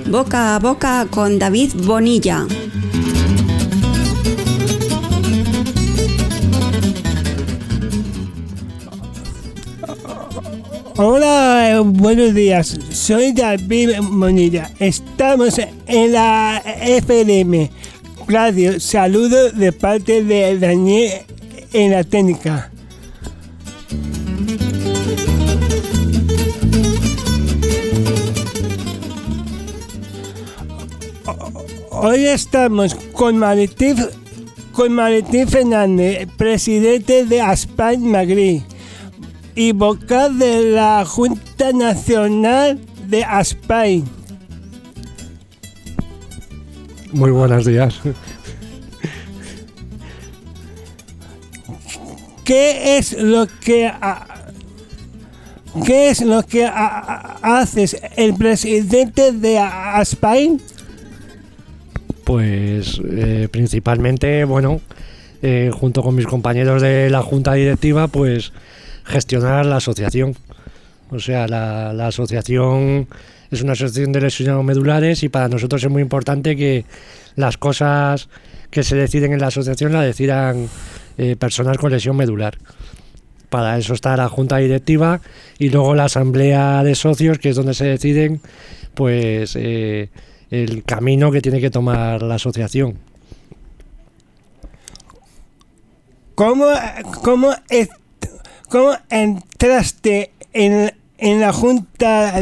Boca a Boca con David Bonilla. Hola, buenos días. Soy David Bonilla. Estamos en la FLM Radio. Saludo de parte de Daniel en la técnica. Hoy estamos con Martín Fernández, presidente de Aspire Madrid y vocal de la Junta Nacional de Aspire. Muy buenos días. ¿Qué es lo que haces el presidente de Aspire? Pues principalmente, junto con mis compañeros de la Junta Directiva, pues gestionar la asociación. O sea, la asociación es una asociación de lesionados medulares y para nosotros es muy importante que las cosas que se deciden en la asociación las decidan personas con lesión medular. Para eso está la Junta Directiva y luego la Asamblea de Socios, que es donde se deciden pues el camino que tiene que tomar la asociación. ¿Cómo entraste en la junta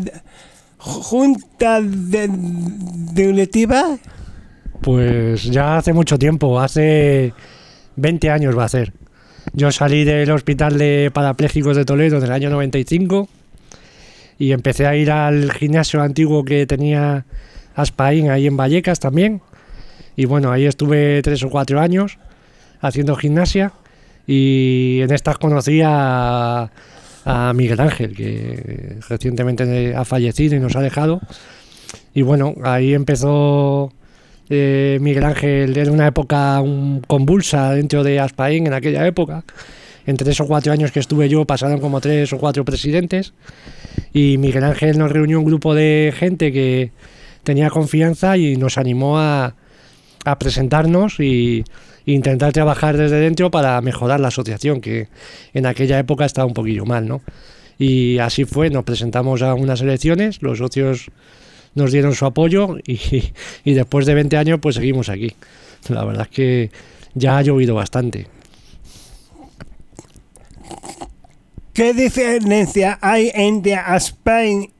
directiva? Pues ya hace mucho tiempo, hace 20 años va a ser. Yo salí del Hospital de Parapléjicos de Toledo en el año 95 y empecé a ir al gimnasio antiguo que tenía Aspire ahí en Vallecas también. Y bueno, ahí estuve 3 o 4 años haciendo gimnasia. Y en estas conocí a Miguel Ángel, que recientemente ha fallecido y nos ha dejado. Y bueno, ahí empezó Miguel Ángel. Era una época convulsa dentro de Aspire en aquella época. En 3 o 4 años que estuve yo pasaron como 3 o 4 presidentes. Y Miguel Ángel nos reunió un grupo de gente que tenía confianza y nos animó a presentarnos y intentar trabajar desde dentro para mejorar la asociación, que en aquella época estaba un poquillo mal, ¿no? Y así fue, nos presentamos a unas elecciones, los socios nos dieron su apoyo y después de 20 años pues seguimos aquí. La verdad es que ya ha llovido bastante. ¿Qué diferencia hay entre Aspire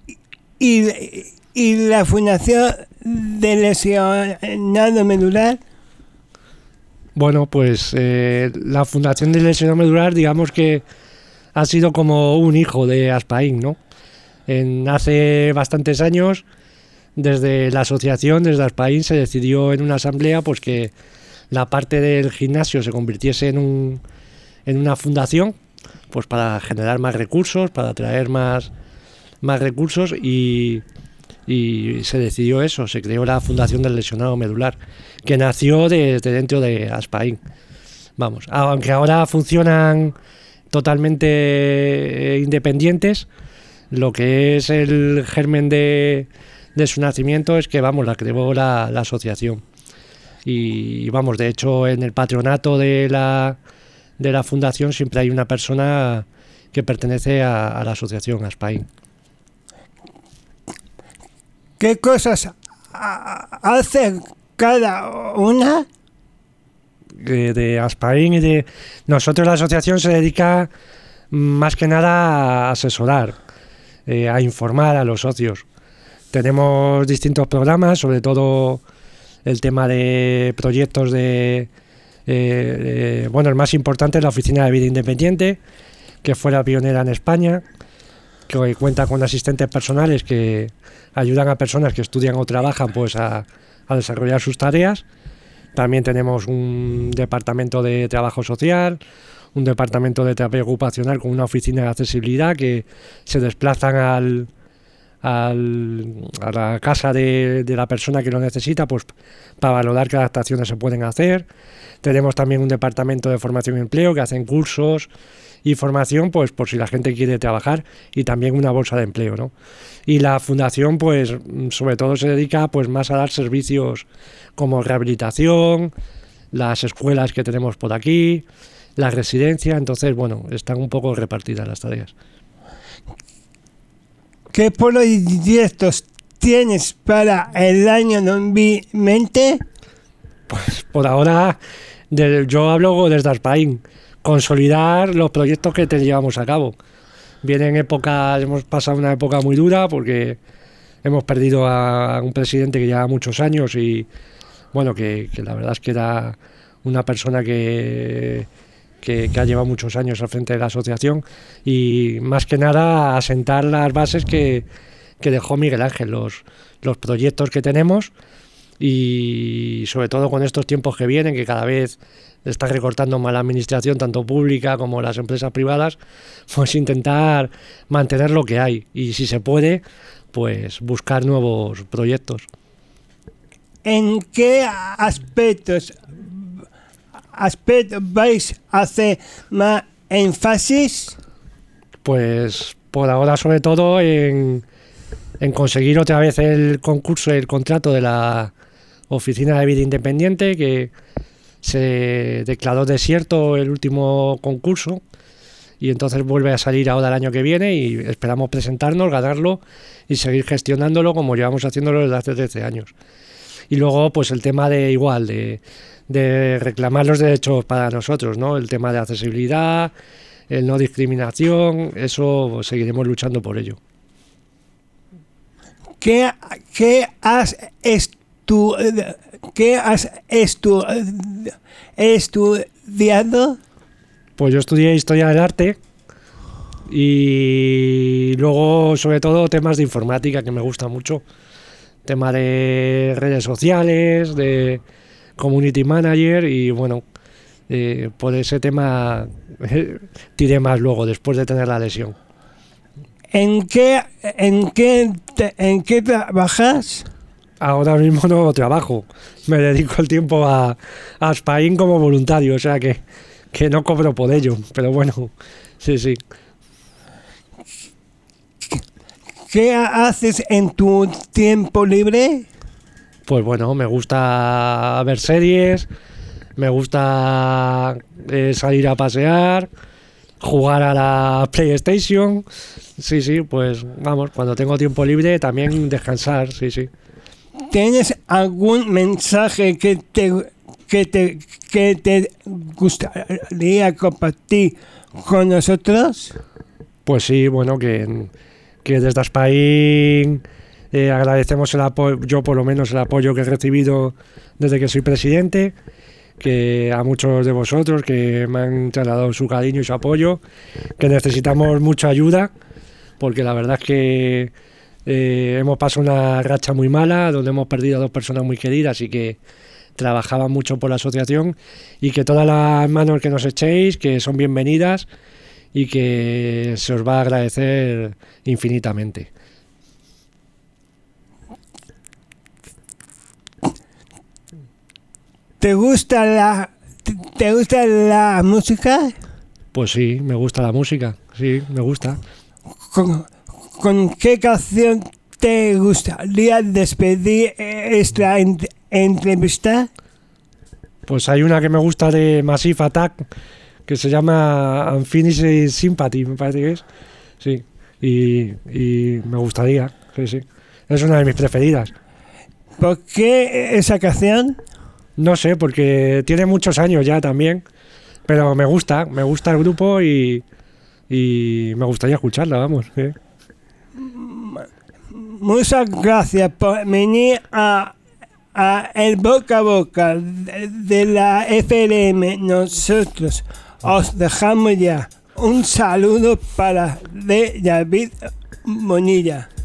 y la Fundación de Lesionado Medular? Bueno, pues la Fundación de Lesionado Medular, digamos que ha sido como un hijo de Aspire, ¿no? Hace bastantes años, desde la asociación, desde Aspire, se decidió en una asamblea pues que la parte del gimnasio se convirtiese en una fundación, pues para generar más recursos, para atraer más recursos y se decidió eso, se creó la Fundación del Lesionado Medular, que nació desde dentro de Aspire. Vamos, aunque ahora funcionan totalmente independientes, lo que es el germen de su nacimiento es que, la creó la asociación. Y vamos, de hecho, en el patronato de la fundación siempre hay una persona que pertenece a la asociación Aspire. ¿Qué cosas hace cada una? De Aspire nosotros, la asociación se dedica más que nada a asesorar, a informar a los socios. Tenemos distintos programas, sobre todo el tema de proyectos el más importante es la Oficina de Vida Independiente, que fue la pionera en España, que hoy cuenta con asistentes personales que ayudan a personas que estudian o trabajan pues a desarrollar sus tareas. También tenemos un departamento de trabajo social, un departamento de terapia ocupacional con una oficina de accesibilidad que se desplazan a la casa de la persona que lo necesita, pues para valorar qué adaptaciones se pueden hacer. Tenemos también un departamento de formación y empleo que hacen cursos y formación, pues por si la gente quiere trabajar, y también una bolsa de empleo, ¿no? Y la fundación, pues sobre todo se dedica pues más a dar servicios como rehabilitación, las escuelas que tenemos por aquí, la residencia. Entonces, bueno, están un poco repartidas las tareas. ¿Qué proyectos tienes para el año 2020? Pues por ahora, yo hablo desde Aspaín, consolidar los proyectos que te llevamos a cabo. Vienen épocas, hemos pasado una época muy dura porque hemos perdido a un presidente que lleva muchos años y bueno, que la verdad es que era una persona que ha llevado muchos años al frente de la asociación, y más que nada asentar las bases que dejó Miguel Ángel, los proyectos que tenemos, y sobre todo con estos tiempos que vienen, que cada vez está recortando más la administración, tanto pública como las empresas privadas, pues intentar mantener lo que hay y, si se puede, pues buscar nuevos proyectos. ¿En qué aspectos vais a hacer más énfasis? Pues por ahora sobre todo en conseguir otra vez el concurso, el contrato de la Oficina de Vida Independiente, que se declaró desierto el último concurso y entonces vuelve a salir ahora el año que viene, y esperamos presentarnos, ganarlo y seguir gestionándolo como llevamos haciéndolo desde hace 13 años. Y luego pues el tema de reclamar los derechos para nosotros, ¿no? El tema de accesibilidad, el no discriminación, eso pues, seguiremos luchando por ello. ¿Qué has estudiado? Pues yo estudié Historia del Arte y luego sobre todo temas de informática, que me gusta mucho. Tema de redes sociales, de community manager, y bueno, por ese tema tiré más luego, después de tener la lesión. ¿En qué trabajas? Ahora mismo no trabajo, me dedico el tiempo a Aspaín como voluntario, o sea que no cobro por ello, pero bueno, sí. ¿Qué haces en tu tiempo libre? Pues bueno, me gusta ver series, me gusta salir a pasear, jugar a la PlayStation, sí, pues vamos, cuando tengo tiempo libre también descansar, sí. ¿Tienes algún mensaje que te gustaría compartir con nosotros? Pues sí, bueno, que desde Aspaín agradecemos el apoyo, yo por lo menos el apoyo que he recibido desde que soy presidente, que a muchos de vosotros que me han trasladado su cariño y su apoyo, que necesitamos mucha ayuda, porque la verdad es que hemos pasado una racha muy mala, donde hemos perdido a 2 personas muy queridas y que trabajaban mucho por la asociación, y que todas las manos que nos echéis, que son bienvenidas y que se os va a agradecer infinitamente. ¿Te gusta la música? Pues sí, me gusta la música, sí, me gusta. ¿Con qué canción te gustaría despedir esta entrevista? Pues hay una que me gusta de Massive Attack, que se llama Unfinished Sympathy, me parece que es. Sí, y me gustaría, sí. Es una de mis preferidas. ¿Por qué esa canción? No sé, porque tiene muchos años ya también, pero me gusta el grupo y me gustaría escucharla, vamos. Muchas gracias por venir a el boca a boca de la FLM. Nosotros os dejamos ya. Un saludo para David Bonilla.